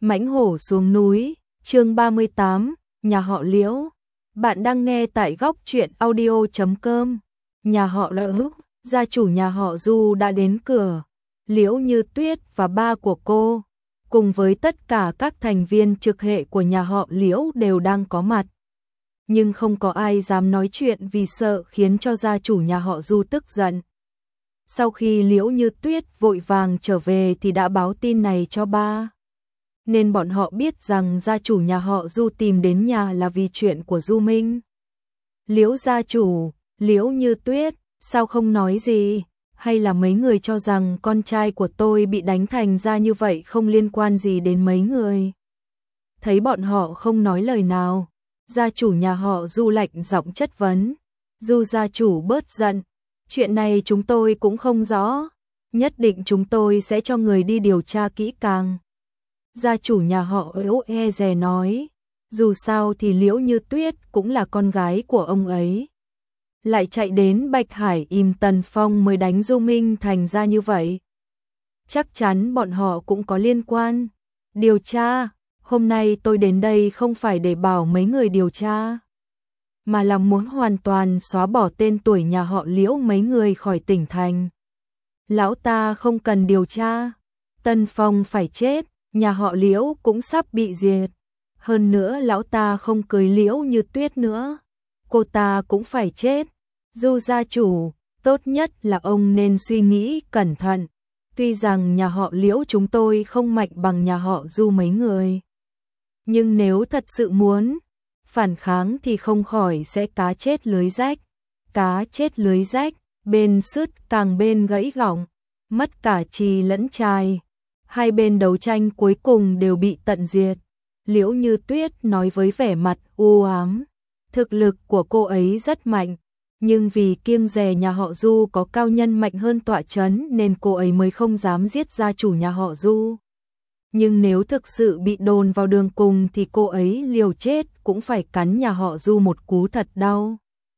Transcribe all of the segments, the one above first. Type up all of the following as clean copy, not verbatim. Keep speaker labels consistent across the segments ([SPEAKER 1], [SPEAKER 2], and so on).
[SPEAKER 1] Mãnh hổ xuống núi, chương 38, nhà họ Liễu. Bạn đang nghe tại góc truyện audio.com. Nhà họ Lữ, gia chủ nhà họ Du đã đến cửa. Liễu Như Tuyết và ba của cô, cùng với tất cả các thành viên trực hệ của nhà họ Liễu đều đang có mặt. Nhưng không có ai dám nói chuyện vì sợ khiến cho gia chủ nhà họ Du tức giận. Sau khi Liễu Như Tuyết vội vàng trở về thì đã báo tin này cho ba. Nên bọn họ biết rằng gia chủ nhà họ Du tìm đến nhà là vì chuyện của Du Minh. Liễu gia chủ, Liễu Như Tuyết, sao không nói gì? Hay là mấy người cho rằng con trai của tôi bị đánh thành ra như vậy không liên quan gì đến mấy người? Thấy bọn họ không nói lời nào, gia chủ nhà họ Du lạnh giọng chất vấn. Du gia chủ bớt giận, chuyện này chúng tôi cũng không rõ, nhất định chúng tôi sẽ cho người đi điều tra kỹ càng. Gia chủ nhà họ Liễu e dè nói, dù sao thì Liễu Như Tuyết cũng là con gái của ông ấy. Lại chạy đến Bạch Hải im Tần Phong mới đánh Du Minh thành ra như vậy. Chắc chắn bọn họ cũng có liên quan. Điều tra, hôm nay tôi đến đây không phải để bảo mấy người điều tra, mà là muốn hoàn toàn xóa bỏ tên tuổi nhà họ Liễu mấy người khỏi tỉnh thành. Lão ta không cần điều tra, Tần Phong phải chết, nhà họ Liễu cũng sắp bị diệt. Hơn nữa lão ta không cưới Liễu Như Tuyết nữa, cô ta cũng phải chết. Du gia chủ, tốt nhất là ông nên suy nghĩ cẩn thận. Tuy rằng nhà họ Liễu chúng tôi không mạnh bằng nhà họ Du mấy người, nhưng nếu thật sự muốn phản kháng thì không khỏi sẽ cá chết lưới rách. Cá chết lưới rách, bên sứt càng bên gãy gọng, mất cả trì lẫn trai. Hai bên đấu tranh cuối cùng đều bị tận diệt. Liễu Như Tuyết nói với vẻ mặt u ám. Thực lực của cô ấy rất mạnh, nhưng vì kiêng dè nhà họ Du có cao nhân mạnh hơn tọa chấn nên cô ấy mới không dám giết gia chủ nhà họ Du. Nhưng nếu thực sự bị đồn vào đường cùng thì cô ấy liều chết cũng phải cắn nhà họ Du một cú thật đau.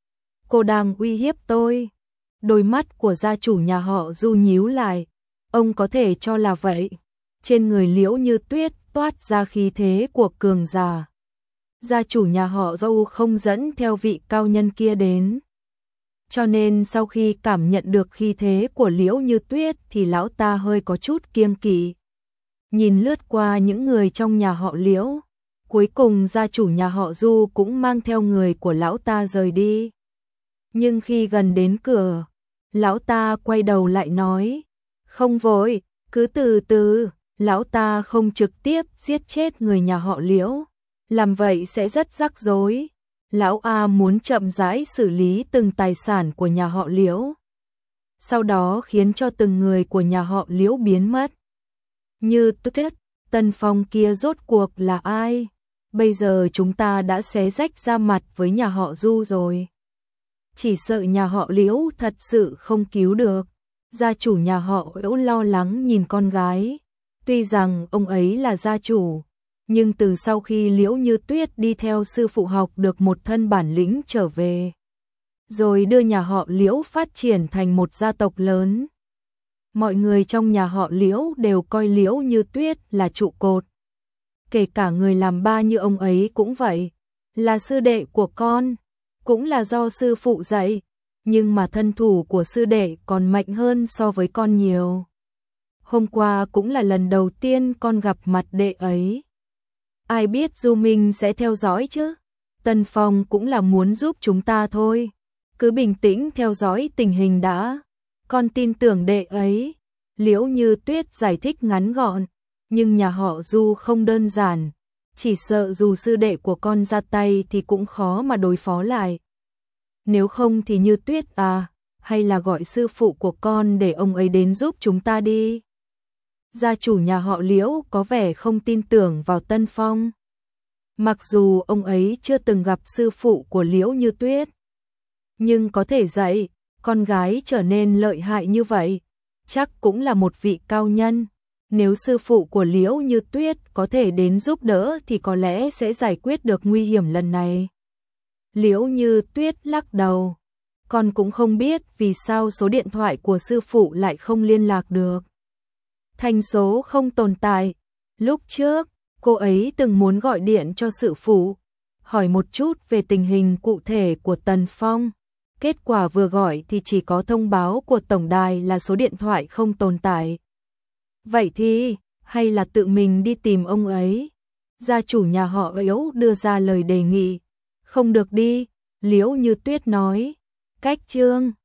[SPEAKER 1] Cô đang uy hiếp tôi. Đôi mắt của gia chủ nhà họ Du nhíu lại. Ông có thể cho là vậy. Trên người Liễu Như Tuyết toát ra khí thế của cường giả. Gia chủ nhà họ Du không dẫn theo vị cao nhân kia đến. Cho nên sau khi cảm nhận được khí thế của Liễu Như Tuyết thì lão ta hơi có chút kiêng kỵ. Nhìn lướt qua những người trong nhà họ Liễu, cuối cùng gia chủ nhà họ Du cũng mang theo người của lão ta rời đi. Nhưng khi gần đến cửa, lão ta quay đầu lại nói, không vội, cứ từ từ. Lão ta không trực tiếp giết chết người nhà họ Liễu, làm vậy sẽ rất rắc rối. Lão A muốn chậm rãi xử lý từng tài sản của nhà họ Liễu, sau đó khiến cho từng người của nhà họ Liễu biến mất. Như Tuyết, Tần Phong kia rốt cuộc là ai? Bây giờ chúng ta đã xé rách ra mặt với nhà họ Du rồi. Chỉ sợ nhà họ Liễu thật sự không cứu được. Gia chủ nhà họ Liễu lo lắng nhìn con gái. Tuy rằng ông ấy là gia chủ, nhưng từ sau khi Liễu Như Tuyết đi theo sư phụ học được một thân bản lĩnh trở về, rồi đưa nhà họ Liễu phát triển thành một gia tộc lớn, mọi người trong nhà họ Liễu đều coi Liễu Như Tuyết là trụ cột. Kể cả người làm ba như ông ấy cũng vậy, là sư đệ của con, cũng là do sư phụ dạy, nhưng mà thân thủ của sư đệ còn mạnh hơn so với con nhiều. Hôm qua cũng là lần đầu tiên con gặp mặt đệ ấy. Ai biết Du Minh sẽ theo dõi chứ? Tần Phong cũng là muốn giúp chúng ta thôi. Cứ bình tĩnh theo dõi tình hình đã. Con tin tưởng đệ ấy. Liễu Như Tuyết giải thích ngắn gọn. Nhưng nhà họ Du không đơn giản. Chỉ sợ dù sư đệ của con ra tay thì cũng khó mà đối phó lại. Nếu không thì Như Tuyết à, hay là gọi sư phụ của con để ông ấy đến giúp chúng ta đi. Gia chủ nhà họ Liễu có vẻ không tin tưởng vào Tần Phong. Mặc dù ông ấy chưa từng gặp sư phụ của Liễu Như Tuyết, nhưng có thể dạy con gái trở nên lợi hại như vậy, chắc cũng là một vị cao nhân. Nếu sư phụ của Liễu Như Tuyết có thể đến giúp đỡ thì có lẽ sẽ giải quyết được nguy hiểm lần này. Liễu Như Tuyết lắc đầu. Con cũng không biết vì sao số điện thoại của sư phụ lại không liên lạc được. Thành số không tồn tại. Lúc trước, Cô ấy từng muốn gọi điện cho sự phụ, hỏi một chút về tình hình cụ thể của Tần Phong. Kết quả vừa gọi thì chỉ có thông báo của tổng đài là số điện thoại không tồn tại. Vậy thì, hay là tự mình đi tìm ông ấy? Gia chủ nhà họ Liễu đưa ra lời đề nghị. Không được đi, Liễu Như Tuyết nói. Cách chương